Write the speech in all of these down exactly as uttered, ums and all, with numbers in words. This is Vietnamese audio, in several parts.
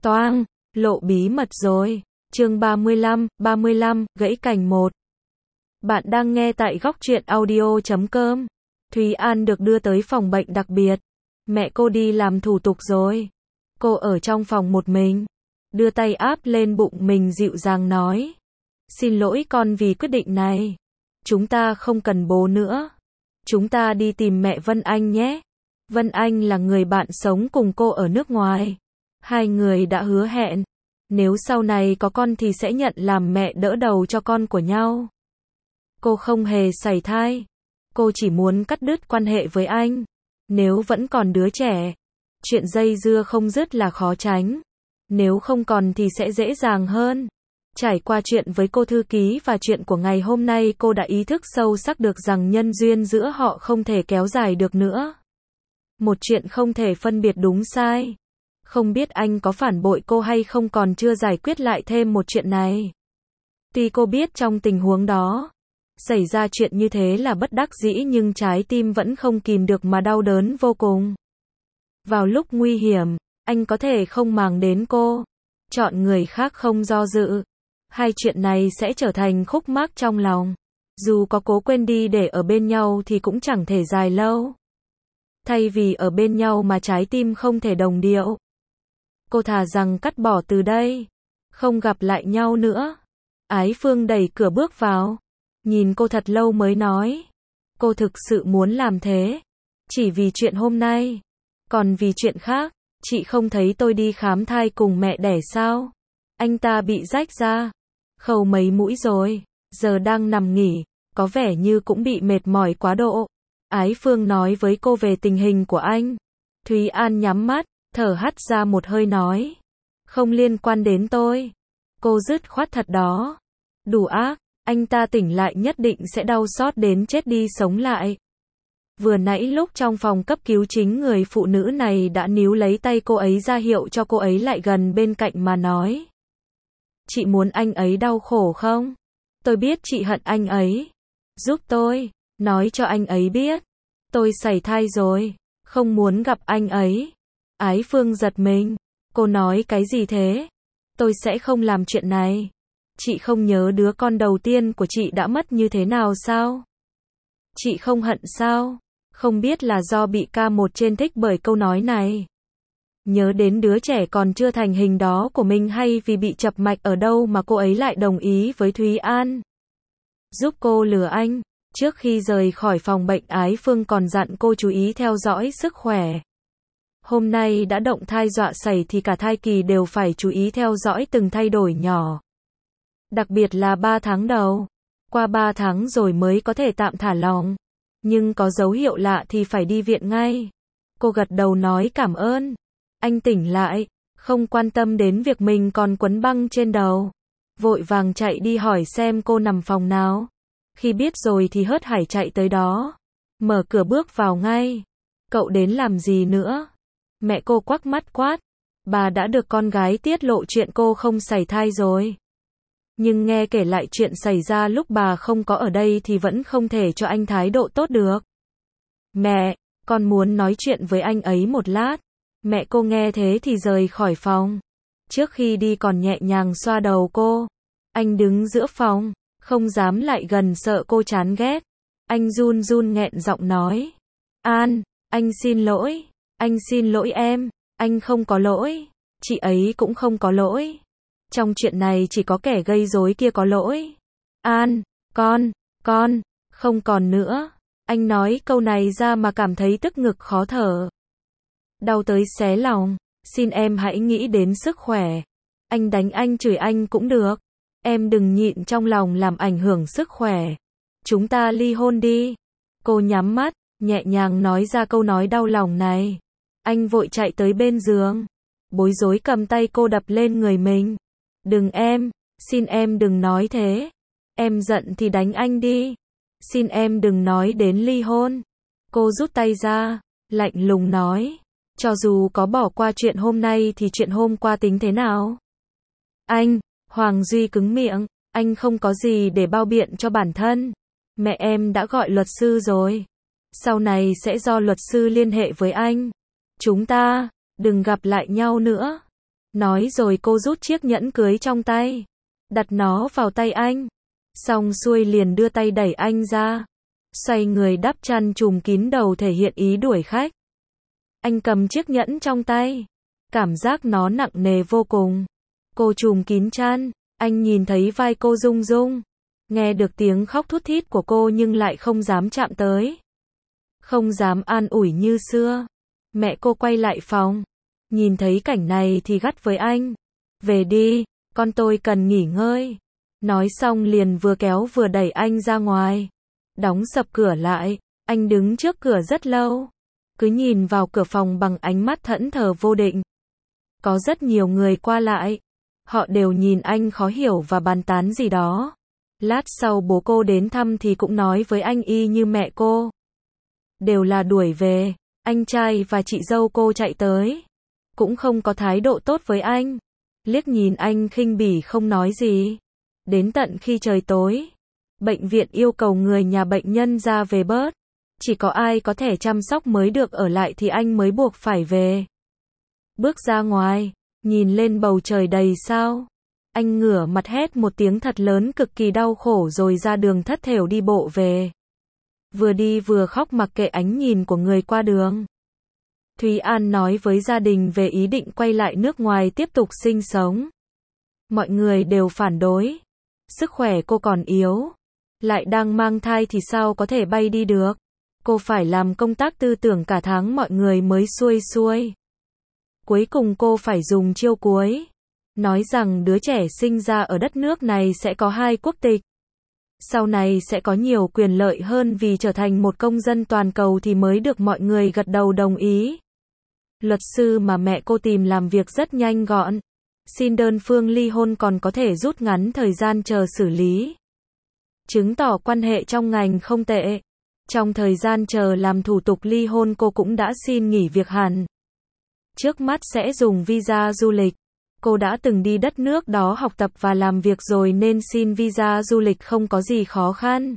Toang, lộ bí mật rồi. Chương ba mươi lăm, ba mươi lăm, gãy cành một. Bạn đang nghe tại góc truyện audio chấm com. Thúy An được đưa tới phòng bệnh đặc biệt. Mẹ cô đi làm thủ tục rồi. Cô ở trong phòng một mình. Đưa tay áp lên bụng mình dịu dàng nói. Xin lỗi con vì quyết định này. Chúng ta không cần bố nữa. Chúng ta đi tìm mẹ Vân Anh nhé. Vân Anh là người bạn sống cùng cô ở nước ngoài. Hai người đã hứa hẹn. Nếu sau này có con thì sẽ nhận làm mẹ đỡ đầu cho con của nhau. Cô không hề sảy thai. Cô chỉ muốn cắt đứt quan hệ với anh. Nếu vẫn còn đứa trẻ, chuyện dây dưa không dứt là khó tránh. Nếu không còn thì sẽ dễ dàng hơn. Trải qua chuyện với cô thư ký và chuyện của ngày hôm nay, cô đã ý thức sâu sắc được rằng nhân duyên giữa họ không thể kéo dài được nữa. Một chuyện không thể phân biệt đúng sai. Không biết anh có phản bội cô hay không còn chưa giải quyết lại thêm một chuyện này. Tuy cô biết trong tình huống đó, xảy ra chuyện như thế là bất đắc dĩ, nhưng trái tim vẫn không kìm được mà đau đớn vô cùng. Vào lúc nguy hiểm, anh có thể không màng đến cô, chọn người khác không do dự. Hai chuyện này sẽ trở thành khúc mắc trong lòng. Dù có cố quên đi để ở bên nhau thì cũng chẳng thể dài lâu. Thay vì ở bên nhau mà trái tim không thể đồng điệu, cô thà rằng cắt bỏ từ đây, không gặp lại nhau nữa. Ái Phương đẩy cửa bước vào, nhìn cô thật lâu mới nói. Cô thực sự muốn làm thế, chỉ vì chuyện hôm nay. Còn vì chuyện khác, chị không thấy tôi đi khám thai cùng mẹ đẻ sao? Anh ta bị rách ra, khâu mấy mũi rồi, giờ đang nằm nghỉ, có vẻ như cũng bị mệt mỏi quá độ. Ái Phương nói với cô về tình hình của anh. Thúy An nhắm mắt, thở hắt ra một hơi nói. Không liên quan đến tôi. Cô dứt khoát thật đó. Đủ ác, anh ta tỉnh lại nhất định sẽ đau xót đến chết đi sống lại. Vừa nãy lúc trong phòng cấp cứu, chính người phụ nữ này đã níu lấy tay cô ấy ra hiệu cho cô ấy lại gần bên cạnh mà nói. Chị muốn anh ấy đau khổ không? Tôi biết chị hận anh ấy. Giúp tôi, nói cho anh ấy biết. Tôi sảy thai rồi, không muốn gặp anh ấy. Ái Phương giật mình. Cô nói cái gì thế? Tôi sẽ không làm chuyện này. Chị không nhớ đứa con đầu tiên của chị đã mất như thế nào sao? Chị không hận sao? Không biết là do bị ca một trên thích bởi câu nói này. Nhớ đến đứa trẻ còn chưa thành hình đó của mình, hay vì bị chập mạch ở đâu mà cô ấy lại đồng ý với Thúy An giúp cô lừa anh. Trước khi rời khỏi phòng bệnh, Ái Phương còn dặn cô chú ý theo dõi sức khỏe. Hôm nay đã động thai dọa sảy thì cả thai kỳ đều phải chú ý theo dõi từng thay đổi nhỏ. Đặc biệt là ba tháng đầu. Qua ba tháng rồi mới có thể tạm thả lỏng. Nhưng có dấu hiệu lạ thì phải đi viện ngay. Cô gật đầu nói cảm ơn. Anh tỉnh lại, không quan tâm đến việc mình còn quấn băng trên đầu. Vội vàng chạy đi hỏi xem cô nằm phòng nào. Khi biết rồi thì hớt hải chạy tới đó. Mở cửa bước vào ngay. Cậu đến làm gì nữa? Mẹ cô quắc mắt quát. Bà đã được con gái tiết lộ chuyện cô không sảy thai rồi. Nhưng nghe kể lại chuyện xảy ra lúc bà không có ở đây thì vẫn không thể cho anh thái độ tốt được. Mẹ, con muốn nói chuyện với anh ấy một lát. Mẹ cô nghe thế thì rời khỏi phòng. Trước khi đi còn nhẹ nhàng xoa đầu cô. Anh đứng giữa phòng, không dám lại gần sợ cô chán ghét. Anh run run nghẹn giọng nói. An, anh xin lỗi. Anh xin lỗi em. Anh không có lỗi. Chị ấy cũng không có lỗi. Trong chuyện này chỉ có kẻ gây rối kia có lỗi. An, con, con, không còn nữa. Anh nói câu này ra mà cảm thấy tức ngực khó thở. Đau tới xé lòng. Xin em hãy nghĩ đến sức khỏe. Anh đánh anh chửi anh cũng được. Em đừng nhịn trong lòng làm ảnh hưởng sức khỏe. Chúng ta ly hôn đi. Cô nhắm mắt, nhẹ nhàng nói ra câu nói đau lòng này. Anh vội chạy tới bên giường. Bối rối cầm tay cô đập lên người mình. Đừng em, xin em đừng nói thế. Em giận thì đánh anh đi. Xin em đừng nói đến ly hôn. Cô rút tay ra, lạnh lùng nói. Cho dù có bỏ qua chuyện hôm nay thì chuyện hôm qua tính thế nào? Anh, Hoàng Duy cứng miệng, anh không có gì để bao biện cho bản thân. Mẹ em đã gọi luật sư rồi. Sau này sẽ do luật sư liên hệ với anh. Chúng ta, đừng gặp lại nhau nữa. Nói rồi cô rút chiếc nhẫn cưới trong tay, đặt nó vào tay anh. Xong xuôi liền đưa tay đẩy anh ra, xoay người đắp chăn trùm kín đầu thể hiện ý đuổi khách. Anh cầm chiếc nhẫn trong tay, cảm giác nó nặng nề vô cùng. Cô trùm kín chăn, anh nhìn thấy vai cô rung rung, nghe được tiếng khóc thút thít của cô nhưng lại không dám chạm tới, không dám an ủi như xưa. Mẹ cô quay lại phòng, nhìn thấy cảnh này thì gắt với anh. Về đi, con tôi cần nghỉ ngơi. Nói xong liền vừa kéo vừa đẩy anh ra ngoài, đóng sập cửa lại. Anh đứng trước cửa rất lâu, cứ nhìn vào cửa phòng bằng ánh mắt thẫn thờ vô định. Có rất nhiều người qua lại, họ đều nhìn anh khó hiểu và bàn tán gì đó. Lát sau bố cô đến thăm thì cũng nói với anh y như mẹ cô. Đều là đuổi về. Anh trai và chị dâu cô chạy tới, cũng không có thái độ tốt với anh, liếc nhìn anh khinh bỉ không nói gì. Đến tận khi trời tối, bệnh viện yêu cầu người nhà bệnh nhân ra về bớt, chỉ có ai có thể chăm sóc mới được ở lại thì anh mới buộc phải về. Bước ra ngoài, nhìn lên bầu trời đầy sao, anh ngửa mặt hét một tiếng thật lớn cực kỳ đau khổ rồi ra đường thất thểu đi bộ về. Vừa đi vừa khóc mặc kệ ánh nhìn của người qua đường. Thúy An nói với gia đình về ý định quay lại nước ngoài tiếp tục sinh sống. Mọi người đều phản đối. Sức khỏe cô còn yếu, lại đang mang thai thì sao có thể bay đi được. Cô phải làm công tác tư tưởng cả tháng mọi người mới xuôi xuôi. Cuối cùng cô phải dùng chiêu cuối, nói rằng đứa trẻ sinh ra ở đất nước này sẽ có hai quốc tịch. Sau này sẽ có nhiều quyền lợi hơn vì trở thành một công dân toàn cầu thì mới được mọi người gật đầu đồng ý. Luật sư mà mẹ cô tìm làm việc rất nhanh gọn. Xin đơn phương ly hôn còn có thể rút ngắn thời gian chờ xử lý. Chứng tỏ quan hệ trong ngành không tệ. Trong thời gian chờ làm thủ tục ly hôn cô cũng đã xin nghỉ việc hẳn. Trước mắt sẽ dùng visa du lịch. Cô đã từng đi đất nước đó học tập và làm việc rồi nên xin visa du lịch không có gì khó khăn.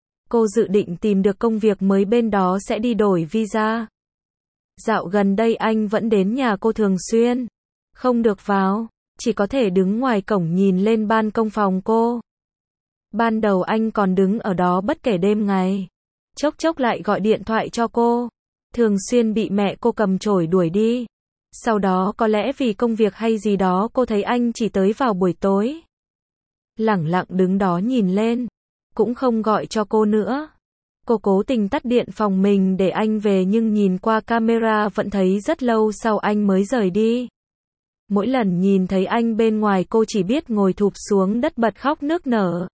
Cô dự định tìm được công việc mới bên đó sẽ đi đổi visa. Dạo gần đây anh vẫn đến nhà cô thường xuyên. Không được vào, chỉ có thể đứng ngoài cổng nhìn lên ban công phòng cô. Ban đầu anh còn đứng ở đó bất kể đêm ngày. Chốc chốc lại gọi điện thoại cho cô. Thường xuyên bị mẹ cô cầm chổi đuổi đi. Sau đó có lẽ vì công việc hay gì đó cô thấy anh chỉ tới vào buổi tối. Lẳng lặng đứng đó nhìn lên, cũng không gọi cho cô nữa. Cô cố tình tắt điện phòng mình để anh về nhưng nhìn qua camera vẫn thấy rất lâu sau anh mới rời đi. Mỗi lần nhìn thấy anh bên ngoài cô chỉ biết ngồi thụp xuống đất bật khóc nức nở.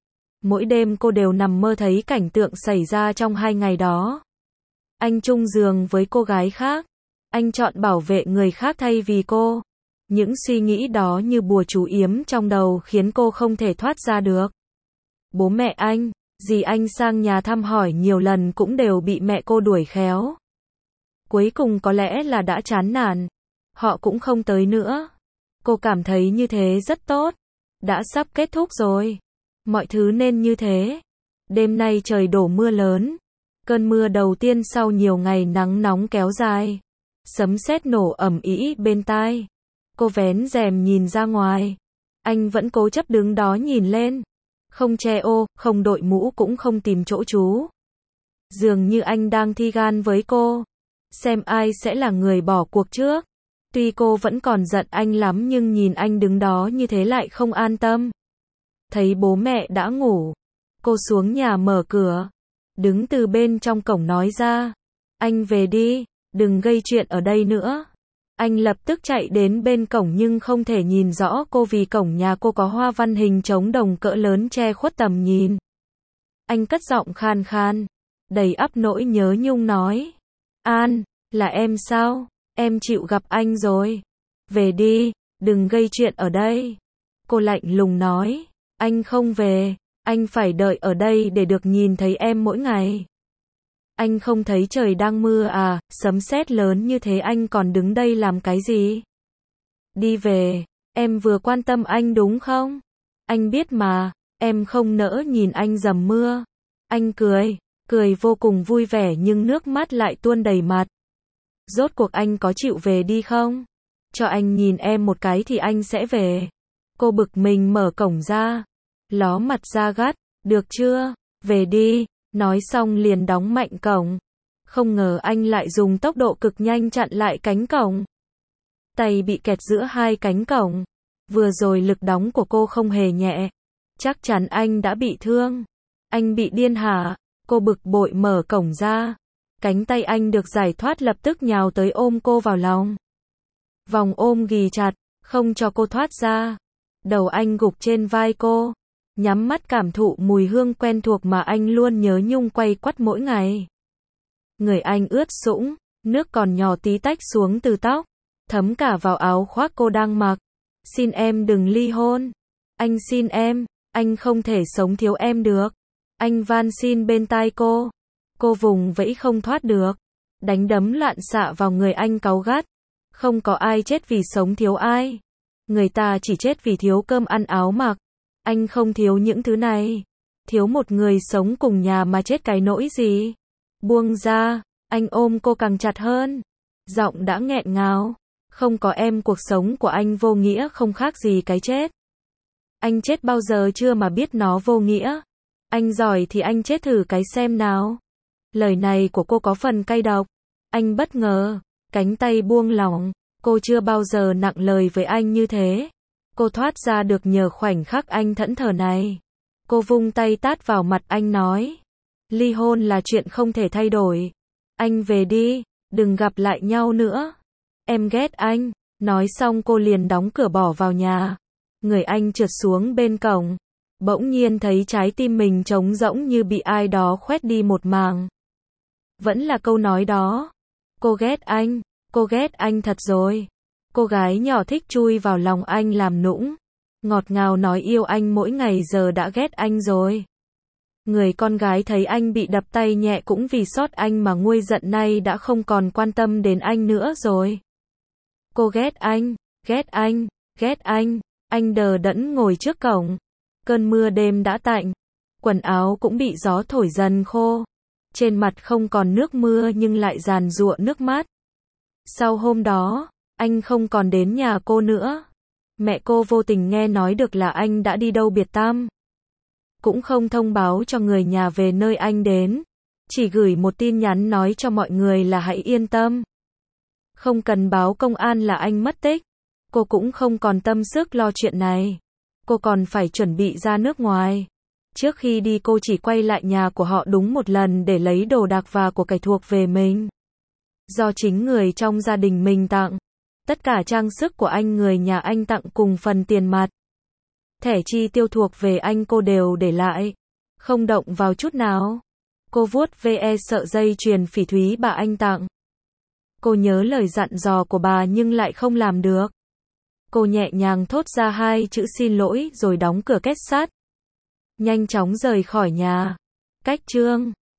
Mỗi đêm cô đều nằm mơ thấy cảnh tượng xảy ra trong hai ngày đó. Anh chung giường với cô gái khác. Anh chọn bảo vệ người khác thay vì cô. Những suy nghĩ đó như bùa chú yếm trong đầu khiến cô không thể thoát ra được. Bố mẹ anh, dì anh sang nhà thăm hỏi nhiều lần cũng đều bị mẹ cô đuổi khéo. Cuối cùng có lẽ là đã chán nản. Họ cũng không tới nữa. Cô cảm thấy như thế rất tốt. Đã sắp kết thúc rồi. Mọi thứ nên như thế. Đêm nay trời đổ mưa lớn. Cơn mưa đầu tiên sau nhiều ngày nắng nóng kéo dài. Sấm sét nổ ầm ĩ bên tai. Cô vén rèm nhìn ra ngoài. Anh vẫn cố chấp đứng đó nhìn lên. Không che ô, không đội mũ cũng không tìm chỗ trú. Dường như anh đang thi gan với cô. Xem ai sẽ là người bỏ cuộc trước. Tuy cô vẫn còn giận anh lắm nhưng nhìn anh đứng đó như thế lại không an tâm. Thấy bố mẹ đã ngủ. Cô xuống nhà mở cửa. Đứng từ bên trong cổng nói ra. Anh về đi. Đừng gây chuyện ở đây nữa. Anh lập tức chạy đến bên cổng nhưng không thể nhìn rõ cô vì cổng nhà cô có hoa văn hình trống đồng cỡ lớn che khuất tầm nhìn. Anh cất giọng khan khan, đầy ắp nỗi nhớ nhung nói. An, là em sao? Em chịu gặp anh rồi. Về đi, đừng gây chuyện ở đây. Cô lạnh lùng nói. Anh không về, anh phải đợi ở đây để được nhìn thấy em mỗi ngày. Anh không thấy trời đang mưa à, sấm sét lớn như thế anh còn đứng đây làm cái gì? Đi về, em vừa quan tâm anh đúng không? Anh biết mà, em không nỡ nhìn anh dầm mưa. Anh cười, cười vô cùng vui vẻ nhưng nước mắt lại tuôn đầy mặt. Rốt cuộc anh có chịu về đi không? cho anh nhìn em một cái thì anh sẽ về. Cô bực mình mở cổng ra, ló mặt ra gắt, được chưa, về đi, nói xong liền đóng mạnh cổng. Không ngờ anh lại dùng tốc độ cực nhanh chặn lại cánh cổng. Tay bị kẹt giữa hai cánh cổng. Vừa rồi lực đóng của cô không hề nhẹ. Chắc chắn anh đã bị thương. Anh bị điên hả? Cô bực bội mở cổng ra. Cánh tay anh được giải thoát lập tức nhào tới ôm cô vào lòng. Vòng ôm ghì chặt, không cho cô thoát ra. Đầu anh gục trên vai cô. Nhắm mắt cảm thụ mùi hương quen thuộc mà anh luôn nhớ nhung quay quắt mỗi ngày. Người anh ướt sũng, nước còn nhỏ tí tách xuống từ tóc, thấm cả vào áo khoác cô đang mặc. Xin em đừng ly hôn. Anh xin em, anh không thể sống thiếu em được. Anh van xin bên tai cô. Cô vùng vẫy không thoát được. Đánh đấm loạn xạ vào người anh cáu gắt. Không có ai chết vì sống thiếu ai. Người ta chỉ chết vì thiếu cơm ăn áo mặc. Anh không thiếu những thứ này. Thiếu một người sống cùng nhà mà chết cái nỗi gì. Buông ra, anh ôm cô càng chặt hơn. Giọng đã nghẹn ngào. Không có em cuộc sống của anh vô nghĩa không khác gì cái chết. Anh chết bao giờ chưa mà biết nó vô nghĩa. Anh giỏi thì anh chết thử cái xem nào. Lời này của cô có phần cay độc. Anh bất ngờ, cánh tay buông lỏng. Cô chưa bao giờ nặng lời với anh như thế. Cô thoát ra được nhờ khoảnh khắc anh thẫn thờ này. Cô vung tay tát vào mặt anh nói. Ly hôn là chuyện không thể thay đổi. Anh về đi, đừng gặp lại nhau nữa. Em ghét anh. Nói xong cô liền đóng cửa bỏ vào nhà. Người anh trượt xuống bên cổng. Bỗng nhiên thấy trái tim mình trống rỗng như bị ai đó khoét đi một màng. Vẫn là câu nói đó. Cô ghét anh. Cô ghét anh thật rồi. Cô gái nhỏ thích chui vào lòng anh làm nũng. Ngọt ngào nói yêu anh mỗi ngày giờ đã ghét anh rồi. Người con gái thấy anh bị đập tay nhẹ cũng vì sót anh mà nguôi giận nay đã không còn quan tâm đến anh nữa rồi. Cô ghét anh, ghét anh, ghét anh. Anh đờ đẫn ngồi trước cổng. Cơn mưa đêm đã tạnh. Quần áo cũng bị gió thổi dần khô. Trên mặt không còn nước mưa nhưng lại giàn giụa nước mắt. Sau hôm đó, anh không còn đến nhà cô nữa. Mẹ cô vô tình nghe nói được là anh đã đi đâu biệt tăm. Cũng không thông báo cho người nhà về nơi anh đến. Chỉ gửi một tin nhắn nói cho mọi người là hãy yên tâm. Không cần báo công an là anh mất tích. Cô cũng không còn tâm sức lo chuyện này. Cô còn phải chuẩn bị ra nước ngoài. Trước khi đi cô chỉ quay lại nhà của họ đúng một lần để lấy đồ đạc và của cải thuộc về mình. Do chính người trong gia đình mình tặng. Tất cả trang sức của anh người nhà anh tặng cùng phần tiền mặt. Thẻ chi tiêu thuộc về anh cô đều để lại. Không động vào chút nào. Cô vuốt ve sợi dây chuyền phỉ thúy bà anh tặng. Cô nhớ lời dặn dò của bà nhưng lại không làm được. Cô nhẹ nhàng thốt ra hai chữ xin lỗi rồi đóng cửa két sắt. Nhanh chóng rời khỏi nhà. Cách chương